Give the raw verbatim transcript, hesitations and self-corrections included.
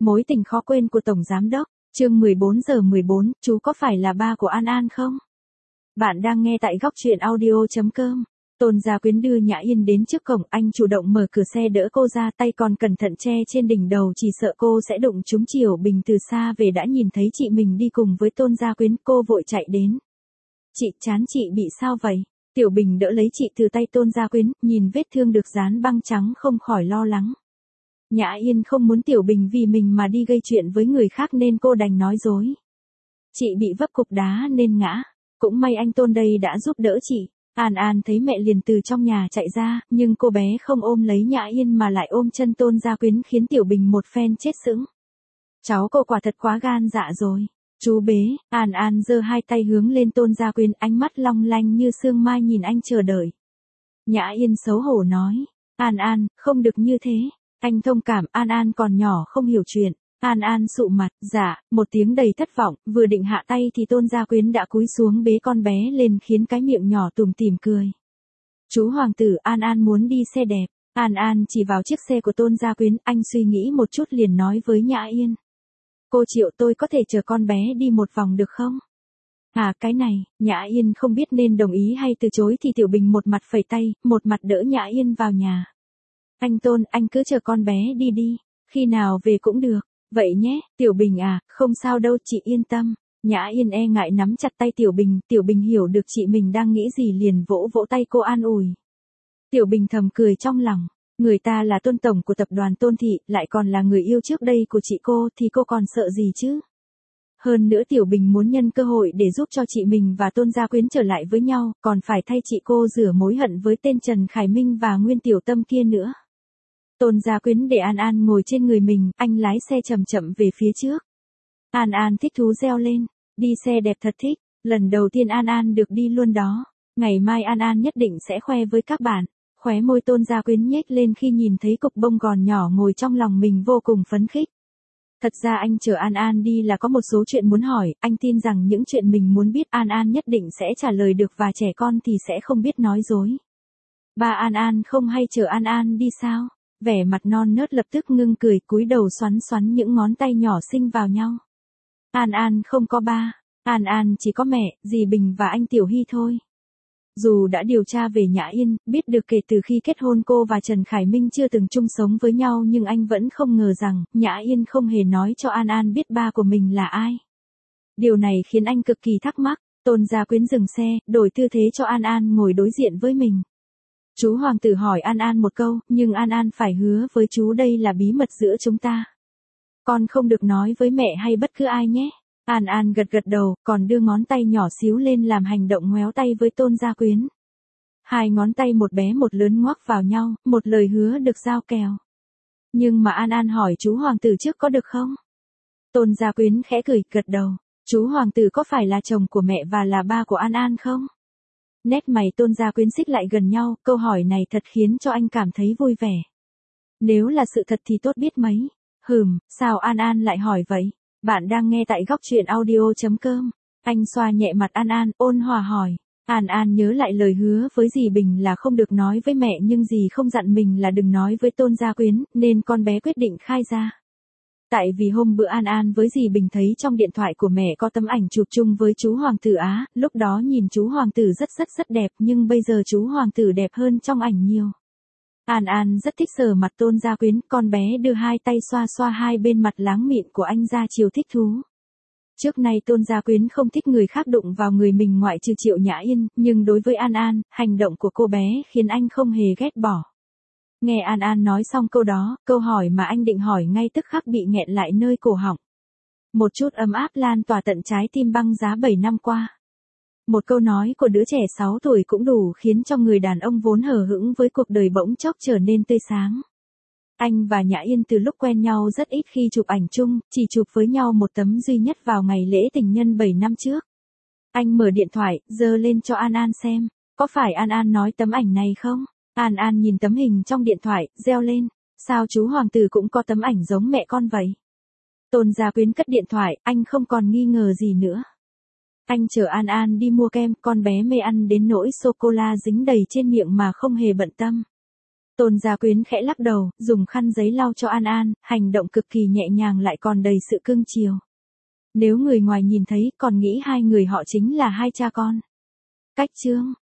Mối tình khó quên của Tổng Giám Đốc, chương mười bốn giờ mười bốn, chú có phải là ba của An An không? Bạn đang nghe tại góc truyện audio chấm com. Tôn Gia Quyến đưa Nhã Yên đến trước cổng, anh chủ động mở cửa xe đỡ cô ra, tay còn cẩn thận che trên đỉnh đầu, chỉ sợ cô sẽ đụng trúng. Triều Bình từ xa về đã nhìn thấy chị mình đi cùng với Tôn Gia Quyến, cô vội chạy đến. Chị, chán chị bị sao vậy? Tiểu Bình đỡ lấy chị từ tay Tôn Gia Quyến, nhìn vết thương được dán băng trắng không khỏi lo lắng. Nhã Yên không muốn Tiểu Bình vì mình mà đi gây chuyện với người khác nên cô đành nói dối. Chị bị vấp cục đá nên ngã, cũng may anh Tôn đây đã giúp đỡ chị. An An thấy mẹ liền từ trong nhà chạy ra, nhưng cô bé không ôm lấy Nhã Yên mà lại ôm chân Tôn Gia Quyến, khiến Tiểu Bình một phen chết sững. Cháu cô quả thật quá gan dạ rồi. Chú bế, An An giơ hai tay hướng lên Tôn Gia Quyến, ánh mắt long lanh như sương mai nhìn anh chờ đợi. Nhã Yên xấu hổ nói, An An, không được như thế. Anh thông cảm, An An còn nhỏ không hiểu chuyện. An An sụ mặt, dạ, một tiếng đầy thất vọng, vừa định hạ tay thì Tôn Gia Quyến đã cúi xuống bế con bé lên, khiến cái miệng nhỏ tủm tỉm cười. Chú hoàng tử, An An muốn đi xe đẹp. An An chỉ vào chiếc xe của Tôn Gia Quyến, anh suy nghĩ một chút liền nói với Nhã Yên. Cô Triệu, tôi có thể chở con bé đi một vòng được không? À, cái này, Nhã Yên không biết nên đồng ý hay từ chối thì Tiểu Bình một mặt phẩy tay, một mặt đỡ Nhã Yên vào nhà. Anh Tôn, anh cứ chờ con bé đi đi, khi nào về cũng được. Vậy nhé, Tiểu Bình à, không sao đâu, chị yên tâm. Nhã Yên e ngại nắm chặt tay Tiểu Bình, Tiểu Bình hiểu được chị mình đang nghĩ gì liền vỗ vỗ tay cô an ủi. Tiểu Bình thầm cười trong lòng, người ta là Tôn tổng của tập đoàn Tôn thị, lại còn là người yêu trước đây của chị cô thì cô còn sợ gì chứ? Hơn nữa Tiểu Bình muốn nhân cơ hội để giúp cho chị mình và Tôn Gia Quyến trở lại với nhau, còn phải thay chị cô rửa mối hận với tên Trần Khải Minh và Nguyên Tiểu Tâm kia nữa. Tôn Gia Quyến để An An ngồi trên người mình, anh lái xe chậm chậm về phía trước. An An thích thú reo lên, đi xe đẹp thật thích, lần đầu tiên An An được đi luôn đó. Ngày mai An An nhất định sẽ khoe với các bạn. Khóe môi Tôn Gia Quyến nhếch lên khi nhìn thấy cục bông gòn nhỏ ngồi trong lòng mình, vô cùng phấn khích. Thật ra anh chờ An An đi là có một số chuyện muốn hỏi, anh tin rằng những chuyện mình muốn biết An An nhất định sẽ trả lời được, và trẻ con thì sẽ không biết nói dối. Ba An An không hay chờ An An đi sao? Vẻ mặt non nớt lập tức ngưng cười, cúi đầu xoắn xoắn những ngón tay nhỏ xinh vào nhau. An An không có ba, An An chỉ có mẹ, dì Bình và anh Tiểu Hy thôi. Dù đã điều tra về Nhã Yên, biết được kể từ khi kết hôn cô và Trần Khải Minh chưa từng chung sống với nhau, nhưng anh vẫn không ngờ rằng Nhã Yên không hề nói cho An An biết ba của mình là ai. Điều này khiến anh cực kỳ thắc mắc. Tôn Gia Quyến dừng xe, đổi tư thế cho An An ngồi đối diện với mình. Chú hoàng tử hỏi An An một câu, nhưng An An phải hứa với chú đây là bí mật giữa chúng ta. Con không được nói với mẹ hay bất cứ ai nhé. An An gật gật đầu, còn đưa ngón tay nhỏ xíu lên làm hành động ngoéo tay với Tôn Gia Quyến. Hai ngón tay một bé một lớn ngoắc vào nhau, một lời hứa được giao kèo. Nhưng mà An An hỏi chú hoàng tử trước có được không? Tôn Gia Quyến khẽ cười, gật đầu. Chú hoàng tử có phải là chồng của mẹ và là ba của An An không? Nét mày Tôn Gia Quyến xích lại gần nhau, câu hỏi này thật khiến cho anh cảm thấy vui vẻ. Nếu là sự thật thì tốt biết mấy. Hừm, sao An An lại hỏi vậy? Bạn đang nghe tại góc truyện audio chấm com. Anh xoa nhẹ mặt An An, ôn hòa hỏi. An An nhớ lại lời hứa với dì Bình là không được nói với mẹ, nhưng dì không dặn mình là đừng nói với Tôn Gia Quyến, nên con bé quyết định khai ra. Tại vì hôm bữa An An với dì Bình thấy trong điện thoại của mẹ có tấm ảnh chụp chung với chú hoàng tử Á, lúc đó nhìn chú hoàng tử rất rất rất đẹp, nhưng bây giờ chú hoàng tử đẹp hơn trong ảnh nhiều. An An rất thích sờ mặt Tôn Gia Quyến, con bé đưa hai tay xoa xoa hai bên mặt láng mịn của anh ra chiều thích thú. Trước nay Tôn Gia Quyến không thích người khác đụng vào người mình ngoại trừ Triệu Nhã Yên, nhưng đối với An An, hành động của cô bé khiến anh không hề ghét bỏ. Nghe An An nói xong câu đó, câu hỏi mà anh định hỏi ngay tức khắc bị nghẹn lại nơi cổ họng. Một chút ấm áp lan tỏa tận trái tim băng giá bảy năm qua. Một câu nói của đứa trẻ sáu tuổi cũng đủ khiến cho người đàn ông vốn hờ hững với cuộc đời bỗng chốc trở nên tươi sáng. Anh và Nhã Yên từ lúc quen nhau rất ít khi chụp ảnh chung, chỉ chụp với nhau một tấm duy nhất vào ngày lễ tình nhân bảy năm trước. Anh mở điện thoại, giơ lên cho An An xem. Có phải An An nói tấm ảnh này không? An An nhìn tấm hình trong điện thoại, reo lên. Sao chú hoàng tử cũng có tấm ảnh giống mẹ con vậy? Tôn Gia Quyến cất điện thoại, anh không còn nghi ngờ gì nữa. Anh chở An An đi mua kem, con bé mê ăn đến nỗi sô-cô-la dính đầy trên miệng mà không hề bận tâm. Tôn Gia Quyến khẽ lắc đầu, dùng khăn giấy lau cho An An, hành động cực kỳ nhẹ nhàng lại còn đầy sự cưng chiều. Nếu người ngoài nhìn thấy, còn nghĩ hai người họ chính là hai cha con. Cách chương